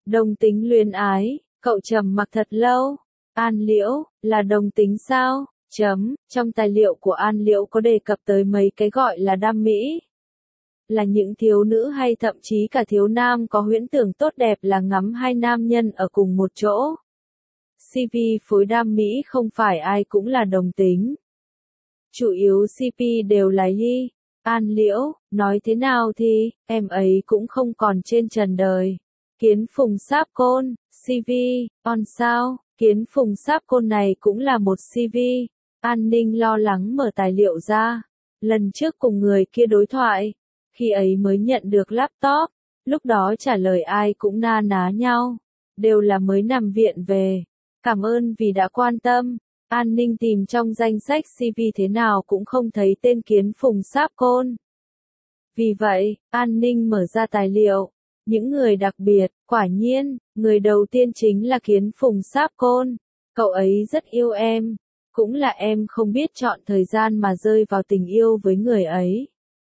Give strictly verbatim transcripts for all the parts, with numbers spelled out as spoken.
Đồng tính luyến ái, cậu trầm mặc thật lâu. An Liễu, là đồng tính sao? Chấm, trong tài liệu của An Liễu có đề cập tới mấy cái gọi là đam mỹ. Là những thiếu nữ hay thậm chí cả thiếu nam có huyễn tưởng tốt đẹp là ngắm hai nam nhân ở cùng một chỗ. xê vê phối đam mỹ không phải ai cũng là đồng tính. Chủ yếu xê pê đều là y. An Liễu, nói thế nào thì, em ấy cũng không còn trên trần đời. Kiến Phùng Sáp Côn, xê vê, on sao, Kiến Phùng Sáp Côn này cũng là một xê vê. An Ninh lo lắng mở tài liệu ra. Lần trước cùng người kia đối thoại, khi ấy mới nhận được laptop, lúc đó trả lời ai cũng na ná nhau. Đều là mới nằm viện về. Cảm ơn vì đã quan tâm. An Ninh tìm trong danh sách xê vê thế nào cũng không thấy tên Kiến Phùng Sáp Côn. Vì vậy, An Ninh mở ra tài liệu. Những người đặc biệt, quả nhiên, người đầu tiên chính là Kiến Phùng Sáp Côn. Cậu ấy rất yêu em. Cũng là em không biết chọn thời gian mà rơi vào tình yêu với người ấy.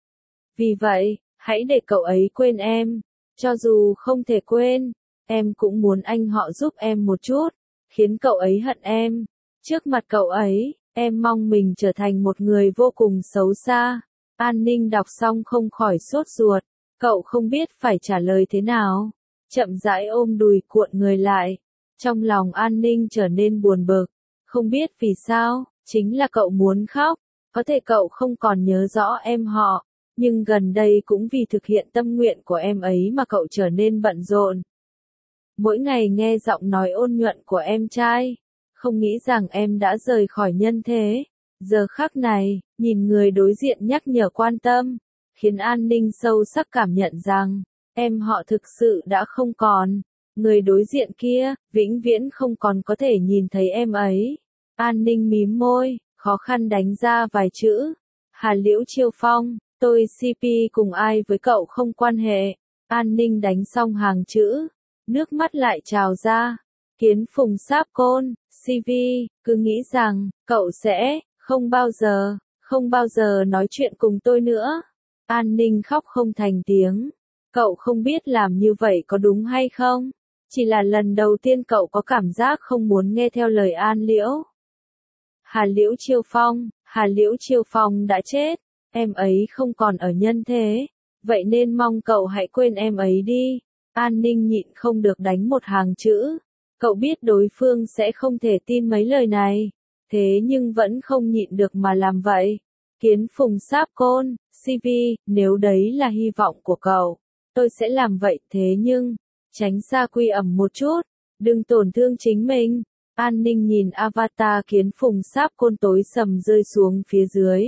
Vì vậy, hãy để cậu ấy quên em. Cho dù không thể quên, em cũng muốn anh họ giúp em một chút, khiến cậu ấy hận em. Trước mặt cậu ấy, em mong mình trở thành một người vô cùng xấu xa. An Ninh đọc xong không khỏi sốt ruột. Cậu không biết phải trả lời thế nào. Chậm rãi ôm đùi cuộn người lại. Trong lòng An Ninh trở nên buồn bực. Không biết vì sao, chính là cậu muốn khóc. Có thể cậu không còn nhớ rõ em họ. Nhưng gần đây cũng vì thực hiện tâm nguyện của em ấy mà cậu trở nên bận rộn. Mỗi ngày nghe giọng nói ôn nhuận của em trai. Không nghĩ rằng em đã rời khỏi nhân thế. Giờ khắc này, nhìn người đối diện nhắc nhở quan tâm, khiến An Ninh sâu sắc cảm nhận rằng, em họ thực sự đã không còn. Người đối diện kia, vĩnh viễn không còn có thể nhìn thấy em ấy. An Ninh mím môi, khó khăn đánh ra vài chữ. Hà Liễu Chiêu Phong, tôi xê pê cùng ai với cậu không quan hệ. An Ninh đánh xong hàng chữ. Nước mắt lại trào ra. Kiến Phùng Sáp Côn, xê vê, cứ nghĩ rằng, cậu sẽ, không bao giờ, không bao giờ nói chuyện cùng tôi nữa. An Ninh khóc không thành tiếng. Cậu không biết làm như vậy có đúng hay không? Chỉ là lần đầu tiên cậu có cảm giác không muốn nghe theo lời An Liễu. Hà Liễu Chiêu Phong, Hà Liễu Chiêu Phong đã chết. Em ấy không còn ở nhân thế. Vậy nên mong cậu hãy quên em ấy đi. An Ninh nhịn không được đánh một hàng chữ. Cậu biết đối phương sẽ không thể tin mấy lời này. Thế nhưng vẫn không nhịn được mà làm vậy. Kiến Phùng Sáp Côn, xê vê, nếu đấy là hy vọng của cậu, tôi sẽ làm vậy. Thế nhưng, tránh xa Quy Ẩm một chút. Đừng tổn thương chính mình. An Ninh nhìn avatar Kiến Phùng Sáp Côn tối sầm rơi xuống phía dưới.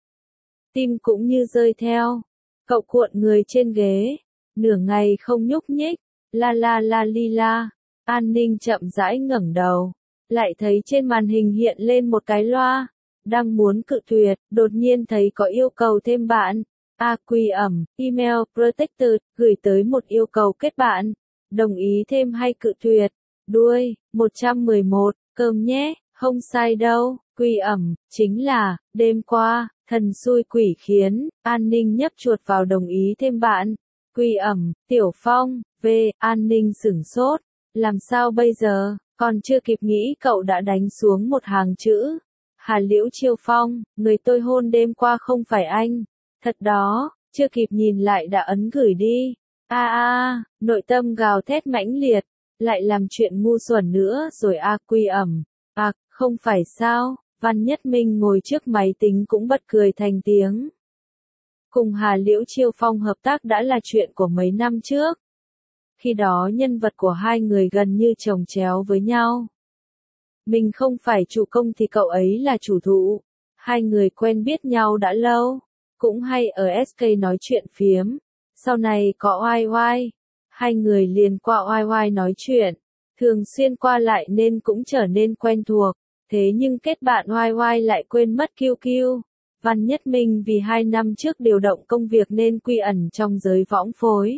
Tim cũng như rơi theo. Cậu cuộn người trên ghế. Nửa ngày không nhúc nhích. La la la li la. An Ninh chậm rãi ngẩng đầu. Lại thấy trên màn hình hiện lên một cái loa. Đang muốn cự tuyệt, đột nhiên thấy có yêu cầu thêm bạn. A Quy Ẩm, email protected, gửi tới một yêu cầu kết bạn. Đồng ý thêm hay cự tuyệt. Đuôi, một trăm mười một, cơm nhé, không sai đâu. Quy Ẩm, chính là, đêm qua, thần xui quỷ khiến, An Ninh nhấp chuột vào đồng ý thêm bạn. Quy Ẩm, Tiểu Phong, V, An Ninh sửng sốt. Làm sao bây giờ, còn chưa kịp nghĩ cậu đã đánh xuống một hàng chữ. Hà Liễu Chiêu Phong, người tôi hôn đêm qua không phải anh. Thật đó, chưa kịp nhìn lại đã ấn gửi đi. A a, nội tâm gào thét mãnh liệt, lại làm chuyện ngu xuẩn nữa rồi. A Quy Ẩm. À, không phải sao, Văn Nhất Minh ngồi trước máy tính cũng bật cười thành tiếng. Cùng Hà Liễu Chiêu Phong hợp tác đã là chuyện của mấy năm trước. Khi đó nhân vật của hai người gần như chồng chéo với nhau. Mình không phải chủ công thì cậu ấy là chủ thụ. Hai người quen biết nhau đã lâu. Cũng hay ở ét ca nói chuyện phiếm. Sau này có oai oai. Hai người liền qua oai oai nói chuyện. Thường xuyên qua lại nên cũng trở nên quen thuộc. Thế nhưng kết bạn oai oai lại quên mất kiu kiu. Văn Nhất Minh vì hai năm trước điều động công việc nên quy ẩn trong giới võng phối.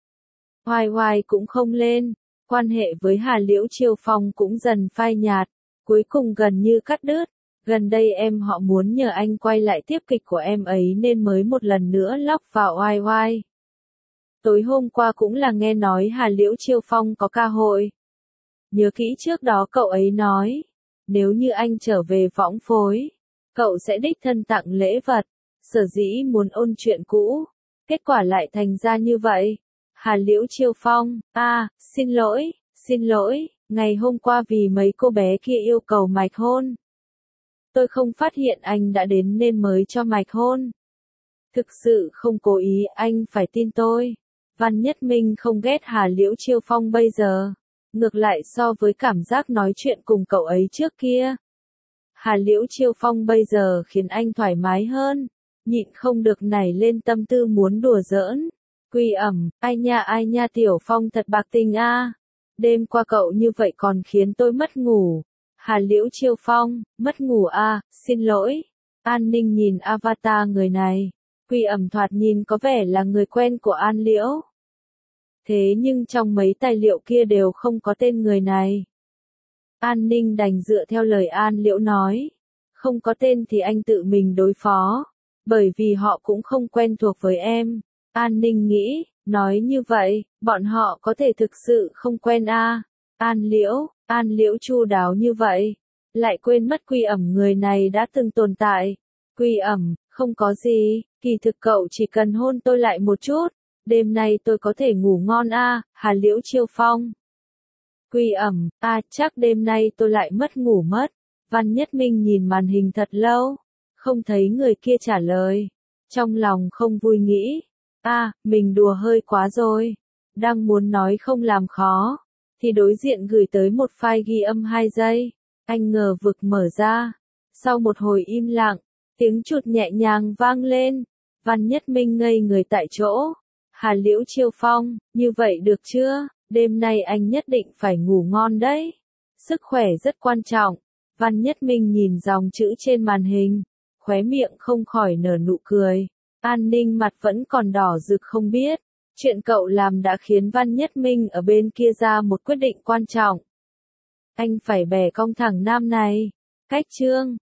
Oai oai cũng không lên. Quan hệ với Hà Liễu Chiêu Phong cũng dần phai nhạt. Cuối cùng gần như cắt đứt. Gần đây em họ muốn nhờ anh quay lại tiếp kịch của em ấy nên mới một lần nữa lóc vào oai oai. Tối hôm qua cũng là nghe nói Hà Liễu Chiêu Phong có ca hội. Nhớ kỹ trước đó cậu ấy nói, nếu như anh trở về võng phối, cậu sẽ đích thân tặng lễ vật, sở dĩ muốn ôn chuyện cũ. Kết quả lại thành ra như vậy. Hà Liễu Chiêu Phong, a, à, xin lỗi, xin lỗi, ngày hôm qua vì mấy cô bé kia yêu cầu mạch hôn. Tôi không phát hiện anh đã đến nên mới cho mạch hôn. Thực sự không cố ý, anh phải tin tôi. Văn Nhất Minh không ghét Hà Liễu Chiêu Phong bây giờ. Ngược lại so với cảm giác nói chuyện cùng cậu ấy trước kia. Hà Liễu Chiêu Phong bây giờ khiến anh thoải mái hơn. Nhịn không được nảy lên tâm tư muốn đùa giỡn. Quy ẩm, ai nha ai nha Tiểu Phong thật bạc tình a. Đêm qua cậu như vậy còn khiến tôi mất ngủ. Hà Liễu Chiêu Phong, mất ngủ a, xin lỗi. An Ninh nhìn avatar người này. Quy ẩm thoạt nhìn có vẻ là người quen của An Liễu. Thế nhưng trong mấy tài liệu kia đều không có tên người này. An Ninh đành dựa theo lời An Liễu nói. Không có tên thì anh tự mình đối phó. Bởi vì họ cũng không quen thuộc với em. An Ninh nghĩ, nói như vậy, bọn họ có thể thực sự không quen a. À. An Liễu, An Liễu chu đáo như vậy. Lại quên mất Quy ẩm người này đã từng tồn tại. Quy ẩm, không có gì, kỳ thực cậu chỉ cần hôn tôi lại một chút. Đêm nay tôi có thể ngủ ngon a. À. Hà Liễu Chiêu Phong. Quy ẩm, a à, chắc đêm nay tôi lại mất ngủ mất. Văn Nhất Minh nhìn màn hình thật lâu. Không thấy người kia trả lời. Trong lòng không vui nghĩ. a à, mình đùa hơi quá rồi. Đang muốn nói không làm khó. Thì đối diện gửi tới một file ghi âm hai giây. Anh ngờ vực mở ra. Sau một hồi im lặng, tiếng chuột nhẹ nhàng vang lên. Văn Nhất Minh ngây người tại chỗ. Hà Liễu Chiêu Phong, như vậy được chưa? Đêm nay anh nhất định phải ngủ ngon đấy. Sức khỏe rất quan trọng. Văn Nhất Minh nhìn dòng chữ trên màn hình. Khóe miệng không khỏi nở nụ cười. An Ninh mặt vẫn còn đỏ rực không biết. Chuyện cậu làm đã khiến Văn Nhất Minh ở bên kia ra một quyết định quan trọng. Anh phải bẻ cong thằng nam này. Cách chương.